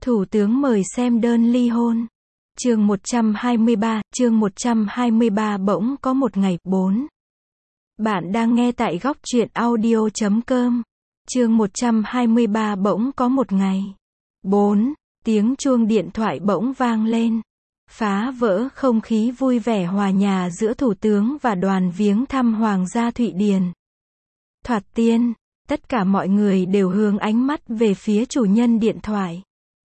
Thủ tướng mời xem đơn ly hôn. Chương 123 bỗng có một ngày. 4. Bạn đang nghe tại góc truyện audio.com. Chương 123 bỗng có một ngày. 4. Tiếng chuông điện thoại bỗng vang lên, phá vỡ không khí vui vẻ hòa nhà giữa thủ tướng và đoàn viếng thăm Hoàng gia Thụy Điển. Thoạt tiên, tất cả mọi người đều hướng ánh mắt về phía chủ nhân điện thoại.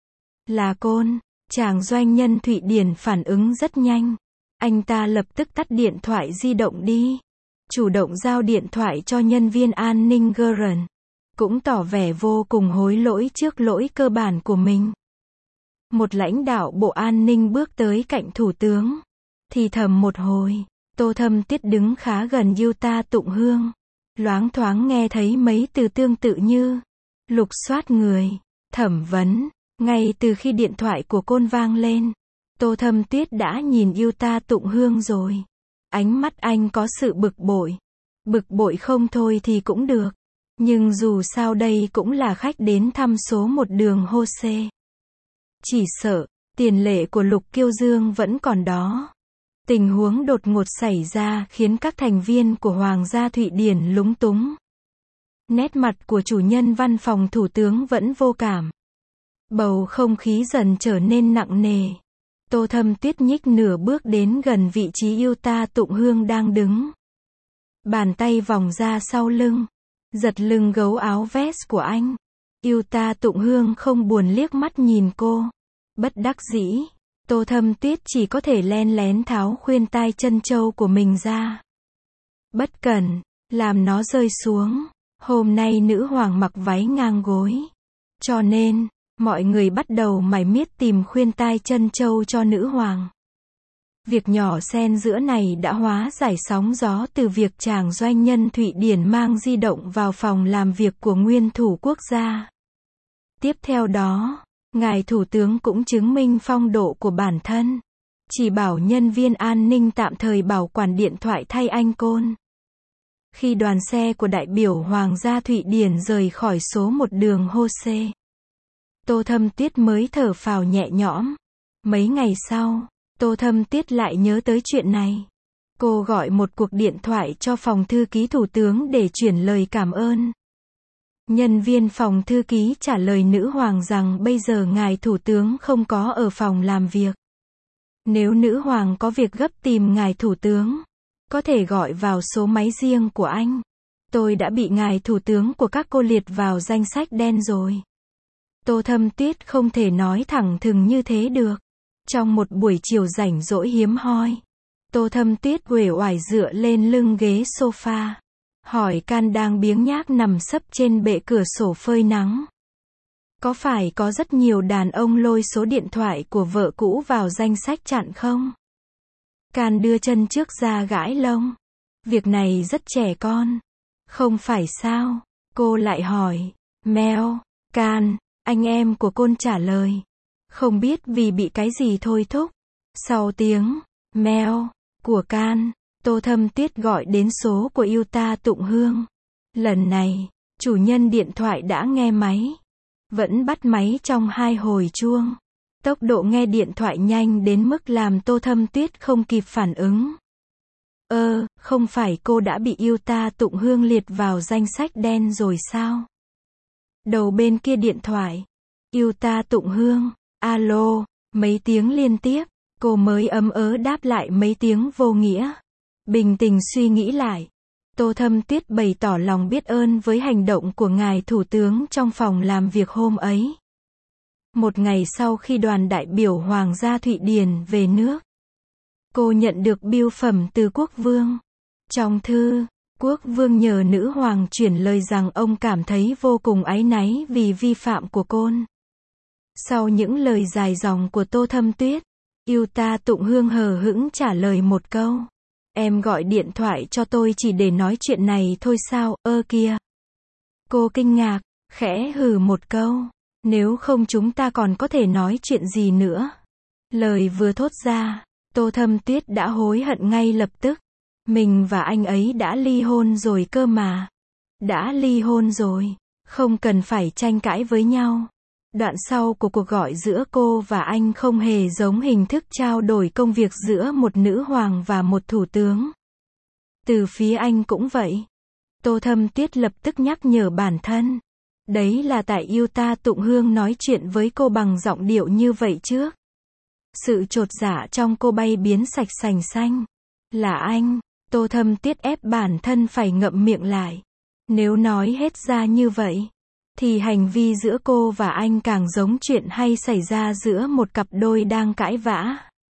Là Côn, chàng doanh nhân Thụy Điển phản ứng rất nhanh. Anh ta lập tức tắt điện thoại di động đi, chủ động giao điện thoại cho nhân viên an ninh Geren, cũng tỏ vẻ vô cùng hối lỗi trước lỗi cơ bản của mình. Một lãnh đạo bộ an ninh bước tới cạnh thủ tướng, thì thầm một hồi. Tô Thâm Tiết đứng khá gần Yuta Tụng Hương, loáng thoáng nghe thấy mấy từ tương tự như lục soát người, thẩm vấn. Ngay từ khi điện thoại của Côn vang lên, Tô Thâm Tuyết đã nhìn Yuta Tụng Hương rồi. Ánh mắt anh có sự bực bội. Bực bội không thôi thì cũng được, nhưng dù sao đây cũng là khách đến thăm số 1 đường Hose. Chỉ sợ, tiền lệ của Lục Kiêu Dương vẫn còn đó. Tình huống đột ngột xảy ra khiến các thành viên của Hoàng gia Thụy Điển lúng túng. Nét mặt của chủ nhân văn phòng thủ tướng vẫn vô cảm. Bầu không khí dần trở nên nặng nề. Tô Thâm Tuyết nhích nửa bước đến gần vị trí Yuta Tụng Hương đang đứng. Bàn tay vòng ra sau lưng, giật lưng gấu áo vest của anh. Yuta Tụng Hương không buồn liếc mắt nhìn cô. Bất đắc dĩ, Tô Thâm Tuyết chỉ có thể len lén tháo khuyên tai chân châu của mình ra. Bất cẩn, làm nó rơi xuống. Hôm nay nữ hoàng mặc váy ngang gối, cho nên mọi người bắt đầu mải miết tìm khuyên tai chân châu cho nữ hoàng. Việc nhỏ xen giữa này đã hóa giải sóng gió từ việc chàng doanh nhân Thụy Điển mang di động vào phòng làm việc của nguyên thủ quốc gia. Tiếp theo đó, ngài thủ tướng cũng chứng minh phong độ của bản thân, chỉ bảo nhân viên an ninh tạm thời bảo quản điện thoại thay anh Côn. Khi đoàn xe của đại biểu Hoàng gia Thụy Điển rời khỏi số 1 đường Hose, Tô Thâm Tuyết mới thở phào nhẹ nhõm. Mấy ngày sau, Tô Thâm Tuyết lại nhớ tới chuyện này. Cô gọi một cuộc điện thoại cho phòng thư ký thủ tướng để chuyển lời cảm ơn. Nhân viên phòng thư ký trả lời nữ hoàng rằng bây giờ ngài thủ tướng không có ở phòng làm việc. Nếu nữ hoàng có việc gấp tìm ngài thủ tướng, có thể gọi vào số máy riêng của anh. Tôi đã bị ngài thủ tướng của các cô liệt vào danh sách đen rồi. Tô Thâm Tuyết không thể nói thẳng thừng như thế được. Trong một buổi chiều rảnh rỗi hiếm hoi, Tô Thâm Tuyết uể oải dựa lên lưng ghế sofa, hỏi Can đang biếng nhác nằm sấp trên bệ cửa sổ phơi nắng. Có phải có rất nhiều đàn ông lôi số điện thoại của vợ cũ vào danh sách chặn không? Can đưa chân trước ra gãi lông. Việc này rất trẻ con. Không phải sao? Cô lại hỏi. Mèo, Can, anh em của Côn trả lời. Không biết vì bị cái gì thôi thúc. Sau tiếng mèo của Can, Tô Thâm Tuyết gọi đến số của Yuta Tụng Hương. Lần này, chủ nhân điện thoại đã nghe máy. Vẫn bắt máy trong 2 hồi chuông. Tốc độ nghe điện thoại nhanh đến mức làm Tô Thâm Tuyết không kịp phản ứng. Không phải cô đã bị Yuta Tụng Hương liệt vào danh sách đen rồi sao? Đầu bên kia điện thoại, Yuta Tụng Hương, alo, mấy tiếng liên tiếp, cô mới ấm ớ đáp lại mấy tiếng vô nghĩa. Bình tĩnh suy nghĩ lại, Tô Thâm Tuyết bày tỏ lòng biết ơn với hành động của ngài thủ tướng trong phòng làm việc hôm ấy. Một ngày sau khi đoàn đại biểu Hoàng gia Thụy Điển về nước, cô nhận được bưu phẩm từ quốc vương. Trong thư, quốc vương nhờ nữ hoàng chuyển lời rằng ông cảm thấy vô cùng áy náy vì vi phạm của Côn. Sau những lời dài dòng của Tô Thâm Tuyết, Yuta Tụng Hương hờ hững trả lời một câu. Em gọi điện thoại cho tôi chỉ để nói chuyện này thôi sao, kìa. Cô kinh ngạc, khẽ hừ một câu. Nếu không chúng ta còn có thể nói chuyện gì nữa. Lời vừa thốt ra, Tô Thâm Tuyết đã hối hận ngay lập tức. Mình và anh ấy đã ly hôn rồi cơ mà. Đã ly hôn rồi, không cần phải tranh cãi với nhau. Đoạn sau của cuộc gọi giữa cô và anh không hề giống hình thức trao đổi công việc giữa một nữ hoàng và một thủ tướng. Từ phía anh cũng vậy. Tô Thâm Tuyết lập tức nhắc nhở bản thân. Đấy là tại yêu ta Tụng Hương nói chuyện với cô bằng giọng điệu như vậy trước. Sự chột dạ trong cô bay biến sạch sành xanh. Là anh. Tô Thâm Tuyết ép bản thân phải ngậm miệng lại. Nếu nói hết ra như vậy, thì hành vi giữa cô và anh càng giống chuyện hay xảy ra giữa một cặp đôi đang cãi vã.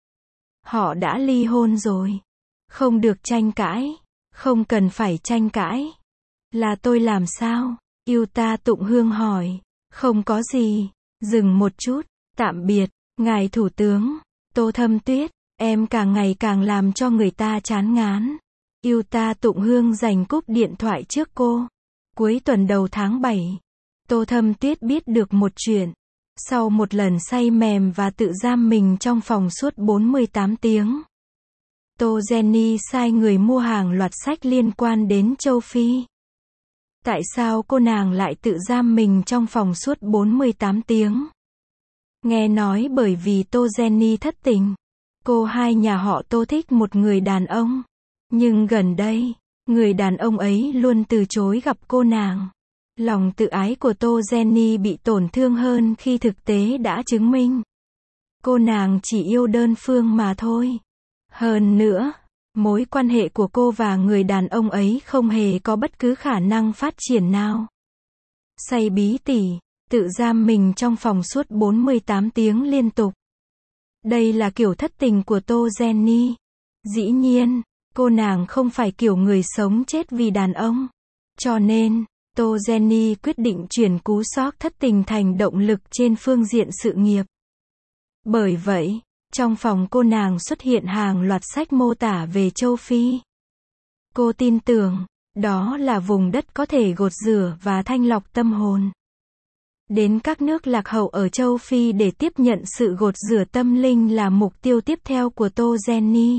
Họ đã ly hôn rồi. Không được tranh cãi. Không cần phải tranh cãi. Là tôi làm sao? Yêu ta Tụng Hương hỏi. Không có gì. Dừng một chút. Tạm biệt, ngài thủ tướng. Tô Thâm Tuyết, em càng ngày càng làm cho người ta chán ngán. Yêu ta Tụng Hương giành cúp điện thoại trước cô. Cuối tuần đầu tháng 7, Tô Thâm Tuyết biết được một chuyện. Sau một lần say mềm và tự giam mình trong phòng suốt 48 tiếng, Tô Jenny sai người mua hàng loạt sách liên quan đến châu Phi. Tại sao cô nàng lại tự giam mình trong phòng suốt 48 tiếng? Nghe nói bởi vì Tô Jenny thất tình. Cô hai nhà họ Tô thích một người đàn ông. Nhưng gần đây, người đàn ông ấy luôn từ chối gặp cô nàng. Lòng tự ái của Tô Jenny bị tổn thương hơn khi thực tế đã chứng minh cô nàng chỉ yêu đơn phương mà thôi. Hơn nữa, mối quan hệ của cô và người đàn ông ấy không hề có bất cứ khả năng phát triển nào. Say bí tỉ, tự giam mình trong phòng suốt 48 tiếng liên tục. Đây là kiểu thất tình của Tô Jenny. Dĩ nhiên, cô nàng không phải kiểu người sống chết vì đàn ông. Cho nên, Tô Jenny quyết định chuyển cú sốc thất tình thành động lực trên phương diện sự nghiệp. Bởi vậy, trong phòng cô nàng xuất hiện hàng loạt sách mô tả về châu Phi. Cô tin tưởng, đó là vùng đất có thể gột rửa và thanh lọc tâm hồn. Đến các nước lạc hậu ở châu Phi để tiếp nhận sự gột rửa tâm linh là mục tiêu tiếp theo của Tô Jenny.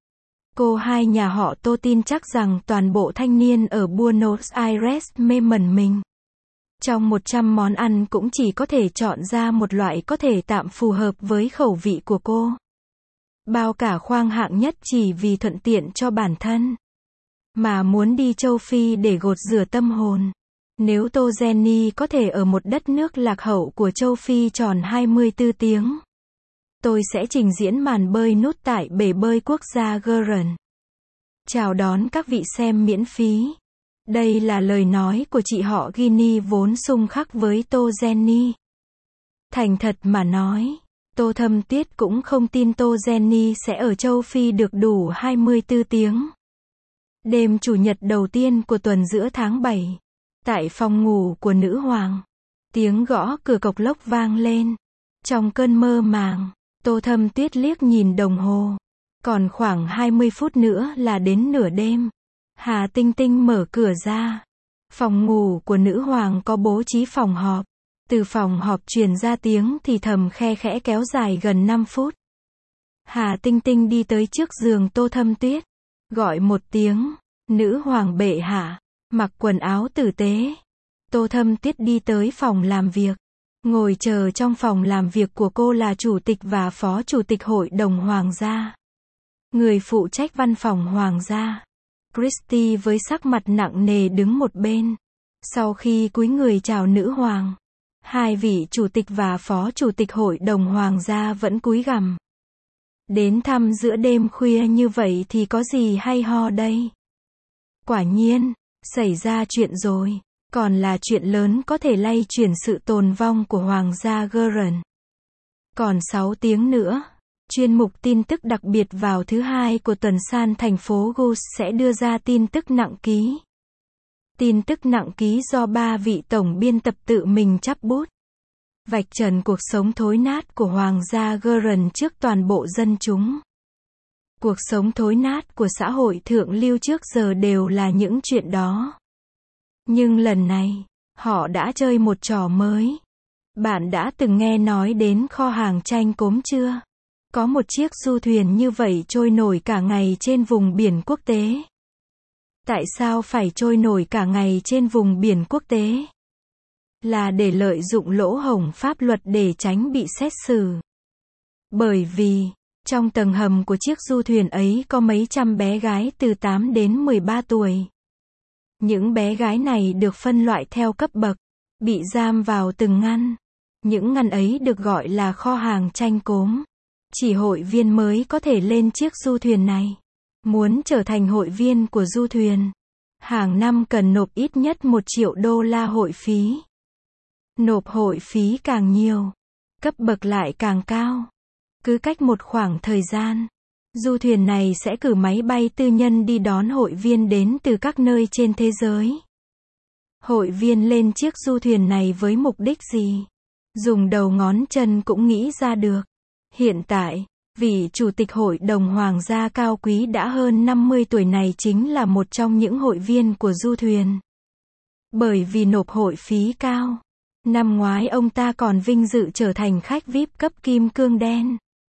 Cô hai nhà họ Tô tin chắc rằng toàn bộ thanh niên ở Buenos Aires mê mẩn mình. Trong 100 món ăn cũng chỉ có thể chọn ra một loại có thể tạm phù hợp với khẩu vị của cô. Bao cả khoang hạng nhất chỉ vì thuận tiện cho bản thân. Mà muốn đi châu Phi để gột rửa tâm hồn. Nếu Tô Jenny có thể ở một đất nước lạc hậu của châu Phi tròn 24 tiếng. Tôi sẽ trình diễn màn bơi nút tại bể bơi quốc gia Gurren. Chào đón các vị xem miễn phí. Đây là lời nói của chị họ Ginny vốn xung khắc với Tô Jenny. Thành thật mà nói, Tô Thâm Tuyết cũng không tin Tô Jenny sẽ ở châu Phi được đủ 24 tiếng. Đêm chủ nhật đầu tiên của tuần giữa tháng 7, tại phòng ngủ của nữ hoàng, tiếng gõ cửa cộc lốc vang lên. Trong cơn mơ màng, Tô Thâm Tuyết liếc nhìn đồng hồ. Còn khoảng 20 phút nữa là đến nửa đêm. Hà Tinh Tinh mở cửa ra. Phòng ngủ của nữ hoàng có bố trí phòng họp. Từ phòng họp truyền ra tiếng thì thầm khe khẽ kéo dài gần 5 phút. Hà Tinh Tinh đi tới trước giường Tô Thâm Tuyết. Gọi một tiếng, nữ hoàng bệ hạ, mặc quần áo tử tế. Tô Thâm Tuyết đi tới phòng làm việc. Ngồi chờ trong phòng làm việc của cô là chủ tịch và phó chủ tịch hội đồng hoàng gia. Người phụ trách văn phòng hoàng gia, Christy với sắc mặt nặng nề đứng một bên. Sau khi cúi người chào nữ hoàng, hai vị chủ tịch và phó chủ tịch hội đồng hoàng gia vẫn cúi gằm. Đến thăm giữa đêm khuya như vậy thì có gì hay ho đây? Quả nhiên, xảy ra chuyện rồi. Còn là chuyện lớn có thể lay chuyển sự tồn vong của hoàng gia Gurren. Còn 6 tiếng nữa, chuyên mục tin tức đặc biệt vào thứ hai của tuần san thành phố Gus sẽ đưa ra tin tức nặng ký. Tin tức nặng ký do 3 vị tổng biên tập tự mình chắp bút. Vạch trần cuộc sống thối nát của hoàng gia Gurren trước toàn bộ dân chúng. Cuộc sống thối nát của xã hội thượng lưu trước giờ đều là những chuyện đó. Nhưng lần này, họ đã chơi một trò mới. Bạn đã từng nghe nói đến kho hàng tranh cốm chưa? Có một chiếc du thuyền như vậy trôi nổi cả ngày trên vùng biển quốc tế. Tại sao phải trôi nổi cả ngày trên vùng biển quốc tế? là để lợi dụng lỗ hổng pháp luật để tránh bị xét xử. Bởi vì, trong tầng hầm của chiếc du thuyền ấy có mấy trăm bé gái từ 8 đến 13 tuổi. Những bé gái này được phân loại theo cấp bậc, bị giam vào từng ngăn. Những ngăn ấy được gọi là kho hàng tranh cốm. Chỉ hội viên mới có thể lên chiếc du thuyền này. Muốn trở thành hội viên của du thuyền, hàng năm cần nộp ít nhất 1 triệu đô la hội phí. Nộp hội phí càng nhiều, cấp bậc lại càng cao. Cứ cách một khoảng thời gian, du thuyền này sẽ cử máy bay tư nhân đi đón hội viên đến từ các nơi trên thế giới. Hội viên lên chiếc du thuyền này với mục đích gì? Dùng đầu ngón chân cũng nghĩ ra được. Hiện tại, vị chủ tịch hội đồng hoàng gia cao quý đã hơn 50 tuổi này chính là một trong những hội viên của du thuyền. Bởi vì nộp hội phí cao, năm ngoái ông ta còn vinh dự trở thành khách VIP cấp kim cương đen.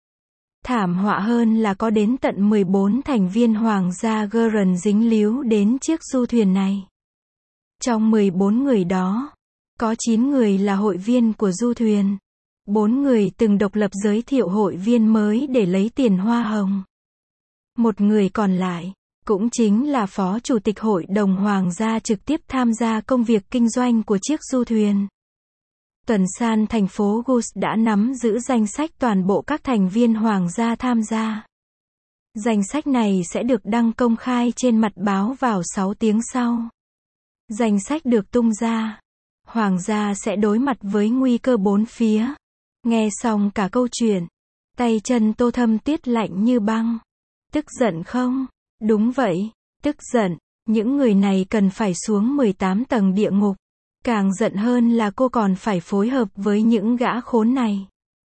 Thảm họa hơn là có đến tận 14 thành viên hoàng gia Guerin dính líu đến chiếc du thuyền này. Trong 14 người đó, có 9 người là hội viên của du thuyền. 4 người từng độc lập giới thiệu hội viên mới để lấy tiền hoa hồng. Một người còn lại, cũng chính là phó chủ tịch hội đồng hoàng gia trực tiếp tham gia công việc kinh doanh của chiếc du thuyền. Tuần san thành phố Gus đã nắm giữ danh sách toàn bộ các thành viên hoàng gia tham gia. Danh sách này sẽ được đăng công khai trên mặt báo vào 6 tiếng sau. Danh sách được tung ra, hoàng gia sẽ đối mặt với nguy cơ bốn phía. Nghe xong cả câu chuyện, tay chân Tô Thâm Tuyết lạnh như băng. Tức giận không? Đúng vậy, tức giận. Những người này cần phải xuống 18 tầng địa ngục. Càng giận hơn là cô còn phải phối hợp với những gã khốn này.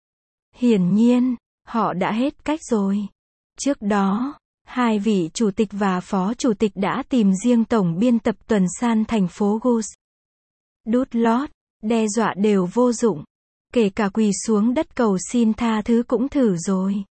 Hiển nhiên, họ đã hết cách rồi. Trước đó, hai vị chủ tịch và phó chủ tịch đã tìm riêng tổng biên tập tuần san thành phố Gus. Đút lót, đe dọa đều vô dụng. Kể cả quỳ xuống đất cầu xin tha thứ cũng thử rồi.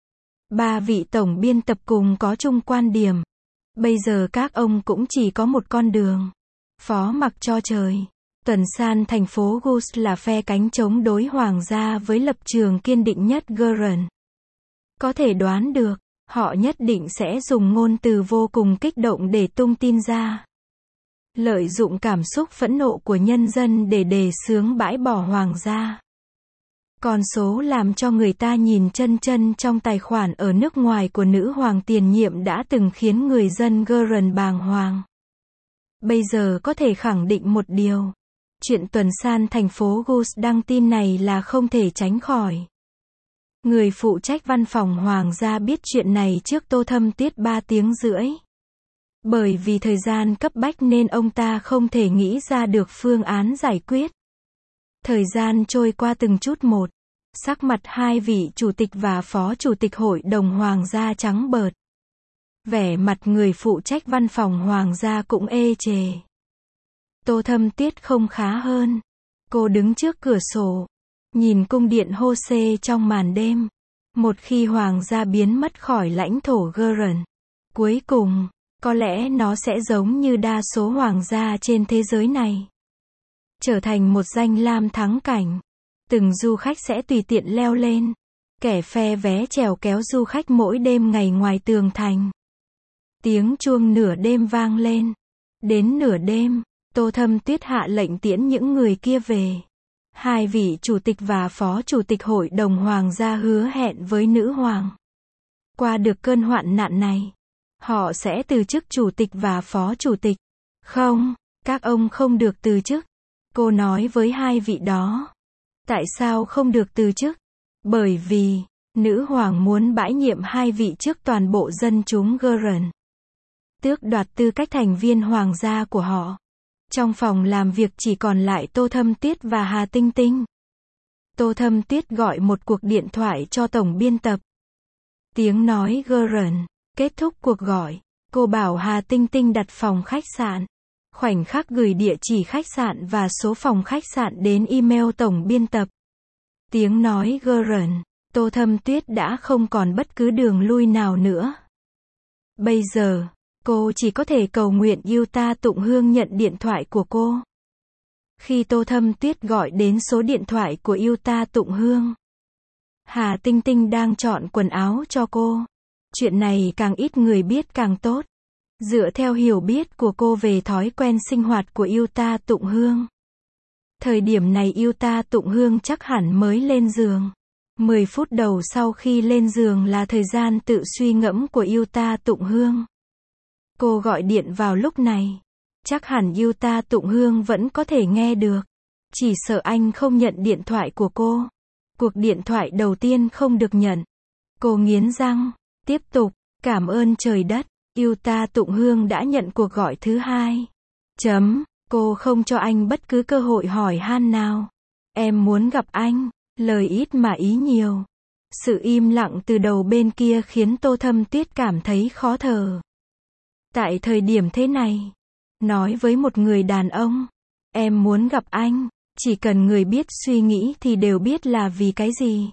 Ba vị tổng biên tập cùng có chung quan điểm. Bây giờ các ông cũng chỉ có một con đường. Phó mặc cho trời. Tuần san thành phố Gus là phe cánh chống đối hoàng gia với lập trường kiên định nhất Guerin. Có thể đoán được, họ nhất định sẽ dùng ngôn từ vô cùng kích động để tung tin ra. Lợi dụng cảm xúc phẫn nộ của nhân dân để đề xướng bãi bỏ hoàng gia. Con số làm cho người ta nhìn chân chân trong tài khoản ở nước ngoài của nữ hoàng tiền nhiệm đã từng khiến người dân Guerin bàng hoàng. Bây giờ có thể khẳng định một điều. Chuyện tuần san thành phố Gus đăng tin này là không thể tránh khỏi. Người phụ trách văn phòng hoàng gia biết chuyện này trước Tô Thâm Tuyết 3 tiếng rưỡi. Bởi vì thời gian cấp bách nên ông ta không thể nghĩ ra được phương án giải quyết. Thời gian trôi qua từng chút một. Sắc mặt hai vị chủ tịch và phó chủ tịch hội đồng hoàng gia trắng bợt. Vẻ mặt người phụ trách văn phòng hoàng gia cũng ê chề. Tô Thâm Tuyết không khá hơn. Cô đứng trước cửa sổ, nhìn cung điện Hô-xê trong màn đêm. Một khi hoàng gia biến mất khỏi lãnh thổ Guerin, cuối cùng, có lẽ nó sẽ giống như đa số hoàng gia trên thế giới này. Trở thành một danh lam thắng cảnh. Từng du khách sẽ tùy tiện leo lên. Kẻ phe vé chèo kéo du khách mỗi đêm ngày ngoài tường thành. Tiếng chuông nửa đêm vang lên. Đến nửa đêm, Tô Thâm Tuyết hạ lệnh tiễn những người kia về. Hai vị chủ tịch và phó chủ tịch hội đồng hoàng gia hứa hẹn với nữ hoàng. Qua được cơn hoạn nạn này, họ sẽ từ chức chủ tịch và phó chủ tịch. Không, các ông không được từ chức. Cô nói với hai vị đó. Tại sao không được từ chức? Bởi vì, nữ hoàng muốn bãi nhiệm hai vị trước toàn bộ dân chúng Guerin. Tước đoạt tư cách thành viên hoàng gia của họ. Trong phòng làm việc chỉ còn lại Tô Thâm Tuyết và Hà Tinh Tinh. Tô Thâm Tuyết gọi một cuộc điện thoại cho tổng biên tập. Tiếng nói Guerin. Kết thúc cuộc gọi, cô bảo Hà Tinh Tinh đặt phòng khách sạn. Khoảnh khắc gửi địa chỉ khách sạn và số phòng khách sạn đến email tổng biên tập. Tiếng nói Guerin. Tô Thâm Tuyết đã không còn bất cứ đường lui nào nữa. Bây giờ, cô chỉ có thể cầu nguyện Utah Tụng Hương nhận điện thoại của cô. Khi Tô Thâm Tuyết gọi đến số điện thoại của yêu ta Tụng Hương, Hà Tinh Tinh đang chọn quần áo cho cô. Chuyện này càng ít người biết càng tốt. Dựa theo hiểu biết của cô về thói quen sinh hoạt của yêu ta Tụng Hương, thời điểm này yêu ta Tụng Hương chắc hẳn mới lên giường. 10 phút đầu sau khi lên giường là thời gian tự suy ngẫm của yêu ta Tụng Hương. Cô gọi điện vào lúc này. Chắc hẳn yêu ta Tụng Hương vẫn có thể nghe được. Chỉ sợ anh không nhận điện thoại của cô. Cuộc điện thoại đầu tiên không được nhận. Cô nghiến răng, tiếp tục, cảm ơn trời đất, yêu ta Tụng Hương đã nhận cuộc gọi thứ hai. Cô không cho anh bất cứ cơ hội hỏi han nào. Em muốn gặp anh, lời ít mà ý nhiều. Sự im lặng từ đầu bên kia khiến Tô Thâm Tuyết cảm thấy khó thở. Tại thời điểm thế này, nói với một người đàn ông, em muốn gặp anh, chỉ cần người biết suy nghĩ thì đều biết là vì cái gì.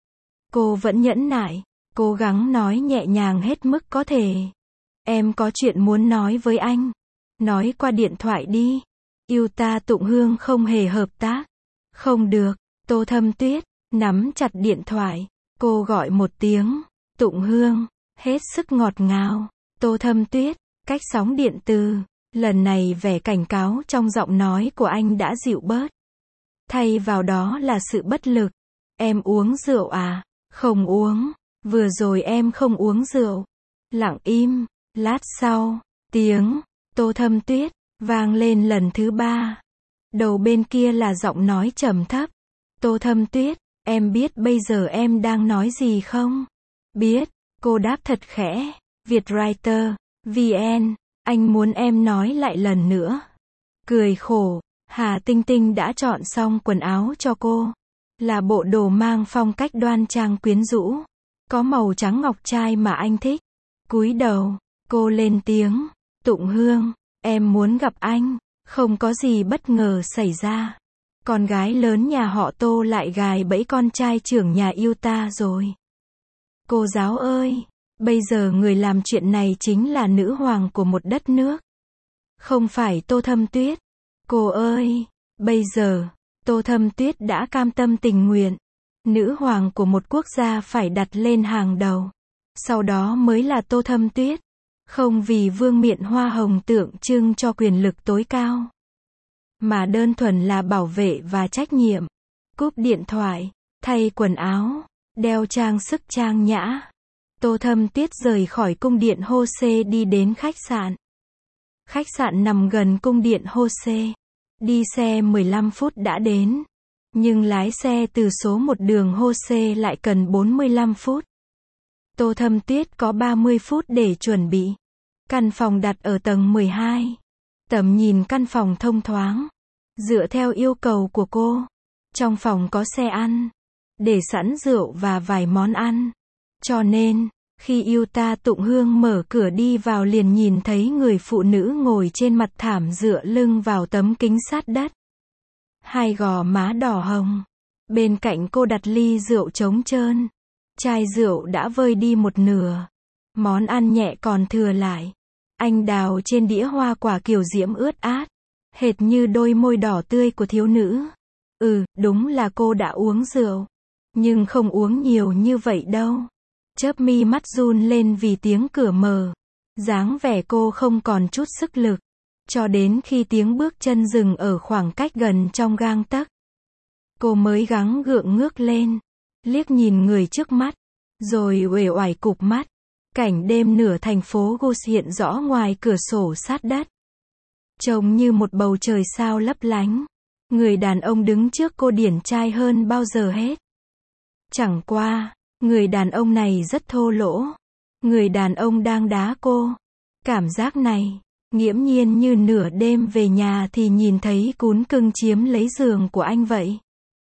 Cô vẫn nhẫn nại, cố gắng nói nhẹ nhàng hết mức có thể. Em có chuyện muốn nói với anh. Nói qua điện thoại đi. Yêu ta Tụng Hương không hề hợp tác. Không được, Tô Thâm Tuyết nắm chặt điện thoại. Cô gọi một tiếng, Tụng Hương, hết sức ngọt ngào. Tô Thâm Tuyết, cách sóng điện từ. Lần này vẻ cảnh cáo trong giọng nói của anh đã dịu bớt. Thay vào đó là sự bất lực. Em uống rượu à? Không uống. Vừa rồi em không uống rượu. Lặng im. Lát sau, tiếng Tô Thâm Tuyết vang lên lần thứ 3. Đầu bên kia là giọng nói trầm thấp. Tô Thâm Tuyết, em biết bây giờ em đang nói gì không? Biết, cô đáp thật khẽ. Vietwriter, VN, anh muốn em nói lại lần nữa. Cười khổ, Hà Tinh Tinh đã chọn xong quần áo cho cô. Là bộ đồ mang phong cách đoan trang quyến rũ. Có màu trắng ngọc trai mà anh thích. Cúi đầu, cô lên tiếng. Tụng Hương, em muốn gặp anh. Không có gì bất ngờ xảy ra. Con gái lớn nhà họ Tô lại gài bẫy con trai trưởng nhà yêu ta rồi. Cô giáo ơi, bây giờ người làm chuyện này chính là nữ hoàng của một đất nước. Không phải Tô Thâm Tuyết. Cô ơi, bây giờ, Tô Thâm Tuyết đã cam tâm tình nguyện. Nữ hoàng của một quốc gia phải đặt lên hàng đầu. Sau đó mới là Tô Thâm Tuyết. Không vì vương miện hoa hồng tượng trưng cho quyền lực tối cao, mà đơn thuần là bảo vệ và trách nhiệm. Cúp điện thoại, thay quần áo, đeo trang sức trang nhã. Tô Thâm Tuyết rời khỏi cung điện Hose đi đến khách sạn. Khách sạn nằm gần cung điện Hose. Đi xe 15 phút đã đến. Nhưng lái xe từ số 1 đường Hose lại cần 45 phút. Tô Thâm Tuyết có 30 phút để chuẩn bị. Căn phòng đặt ở tầng 12. Tầm nhìn căn phòng thông thoáng. Dựa theo yêu cầu của cô, trong phòng có xe ăn, để sẵn rượu và vài món ăn. Cho nên, khi yêu ta Tụng Hương mở cửa đi vào liền nhìn thấy người phụ nữ ngồi trên mặt thảm dựa lưng vào tấm kính sát đất. Hai gò má đỏ hồng. Bên cạnh cô đặt ly rượu trống trơn. Chai rượu đã vơi đi một nửa. Món ăn nhẹ còn thừa lại. Anh đào trên đĩa hoa quả kiều diễm ướt át. Hệt như đôi môi đỏ tươi của thiếu nữ. Đúng là cô đã uống rượu. Nhưng không uống nhiều như vậy đâu. Chớp mi mắt run lên vì tiếng cửa mở. Dáng vẻ cô không còn chút sức lực. Cho đến khi tiếng bước chân dừng ở khoảng cách gần trong gang tấc. Cô mới gắng gượng ngước lên. Liếc nhìn người trước mắt. Rồi uể oải cụp mắt. Cảnh đêm nửa thành phố Gus hiện rõ ngoài cửa sổ sát đất. Trông như một bầu trời sao lấp lánh. Người đàn ông đứng trước cô điển trai hơn bao giờ hết. Chẳng qua, người đàn ông này rất thô lỗ. Người đàn ông đang đá cô. Cảm giác này, nghiễm nhiên như nửa đêm về nhà thì nhìn thấy cún cưng chiếm lấy giường của anh vậy.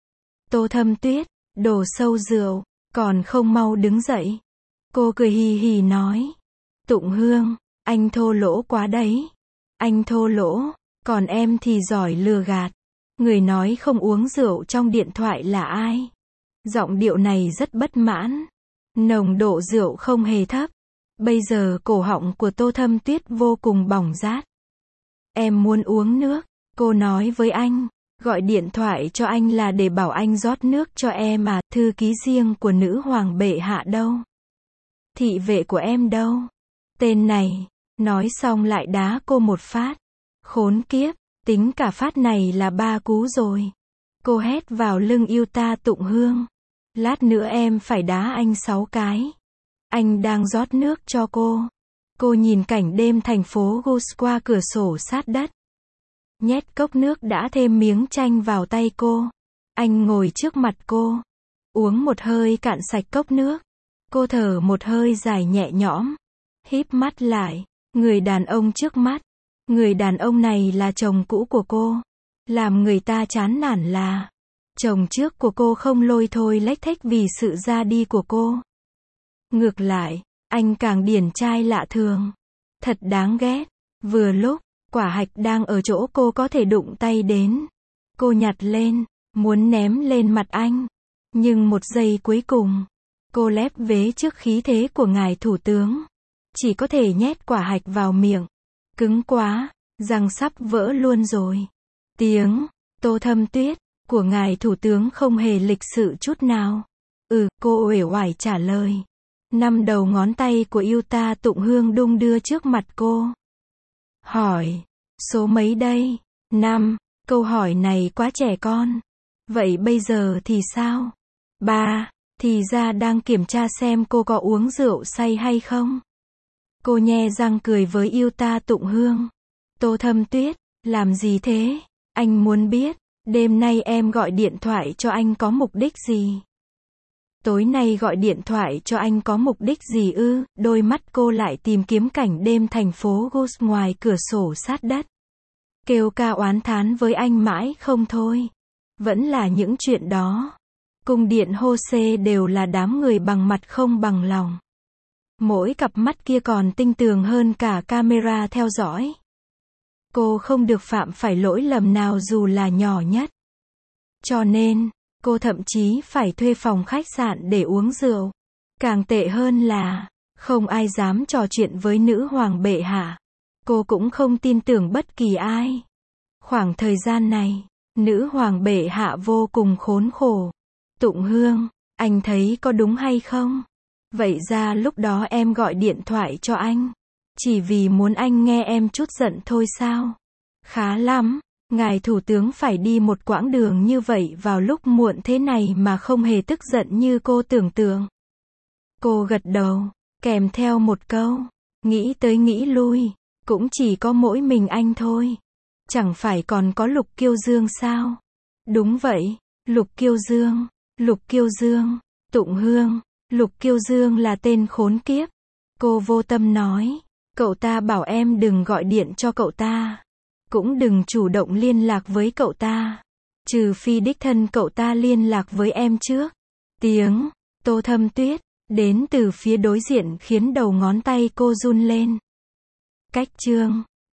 Tô Thâm Tuyết, đổ sâu rượu, còn không mau đứng dậy. Cô cười hì hì nói. Tụng Hương, anh thô lỗ quá đấy. Anh thô lỗ, còn em thì giỏi lừa gạt. Người nói không uống rượu trong điện thoại là ai? Giọng điệu này rất bất mãn. Nồng độ rượu không hề thấp. Bây giờ cổ họng của Tô Thâm Tuyết vô cùng bỏng rát. Em muốn uống nước, cô nói với anh. Gọi điện thoại cho anh là để bảo anh rót nước cho em à, thư ký riêng của nữ hoàng bệ hạ đâu? Thị vệ của em đâu? Tên này, nói xong lại đá cô một phát. Khốn kiếp, tính cả phát này là 3 cú rồi. Cô hét vào lưng Yuta Tụng Hương. Lát nữa em phải đá anh 6 cái. Anh đang rót nước cho cô. Cô nhìn cảnh đêm thành phố Gus qua cửa sổ sát đất. Nhét cốc nước đã thêm miếng chanh vào tay cô. Anh ngồi trước mặt cô. Uống một hơi cạn sạch cốc nước. Cô thở một hơi dài nhẹ nhõm. Híp mắt lại. Người đàn ông trước mắt. Người đàn ông này là chồng cũ của cô. Làm người ta chán nản là chồng trước của cô không lôi thôi lếch thếch vì sự ra đi của cô. Ngược lại, anh càng điển trai lạ thường. Thật đáng ghét. Vừa lúc, quả hạch đang ở chỗ cô có thể đụng tay đến. Cô nhặt lên, muốn ném lên mặt anh. Nhưng một giây cuối cùng, cô lép vế trước khí thế của ngài thủ tướng. Chỉ có thể nhét quả hạch vào miệng. Cứng quá, răng sắp vỡ luôn rồi. Tiếng Tô Thâm Tuyết của ngài thủ tướng không hề lịch sự chút nào. Cô uể oải trả lời. 5 đầu ngón tay của Yuta Tụng Hương đung đưa trước mặt cô. Hỏi, số mấy đây? 5, câu hỏi này quá trẻ con. Vậy bây giờ thì sao? 3, thì ra đang kiểm tra xem cô có uống rượu say hay không. Cô nhe răng cười với Yuta Tụng Hương. Tô Thâm Tuyết, làm gì thế? Anh muốn biết, đêm nay em gọi điện thoại cho anh có mục đích gì? Tối nay gọi điện thoại cho anh có mục đích gì ư? Đôi mắt cô lại tìm kiếm cảnh đêm thành phố Gus ngoài cửa sổ sát đất. Kêu ca oán thán với anh mãi không thôi. Vẫn là những chuyện đó. Cung điện Hose đều là đám người bằng mặt không bằng lòng. Mỗi cặp mắt kia còn tinh tường hơn cả camera theo dõi. Cô không được phạm phải lỗi lầm nào dù là nhỏ nhất. Cho nên, cô thậm chí phải thuê phòng khách sạn để uống rượu. Càng tệ hơn là, không ai dám trò chuyện với nữ hoàng bệ hạ. Cô cũng không tin tưởng bất kỳ ai. Khoảng thời gian này, nữ hoàng bệ hạ vô cùng khốn khổ. Tụng Hương, anh thấy có đúng hay không? Vậy ra lúc đó em gọi điện thoại cho anh. Chỉ vì muốn anh nghe em chút giận thôi sao? Khá lắm, ngài thủ tướng phải đi một quãng đường như vậy vào lúc muộn thế này mà không hề tức giận như cô tưởng tượng. Cô gật đầu, kèm theo một câu, nghĩ tới nghĩ lui, cũng chỉ có mỗi mình anh thôi. Chẳng phải còn có Lục Kiêu Dương sao? Đúng vậy, Lục Kiêu Dương, Lục Kiêu Dương, Tụng Hương, Lục Kiêu Dương là tên khốn kiếp. Cô vô tâm nói, cậu ta bảo em đừng gọi điện cho cậu ta. Cũng đừng chủ động liên lạc với cậu ta. Trừ phi đích thân cậu ta liên lạc với em trước. Tiếng Tô Thâm Tuyết đến từ phía đối diện khiến đầu ngón tay cô run lên. Cách chương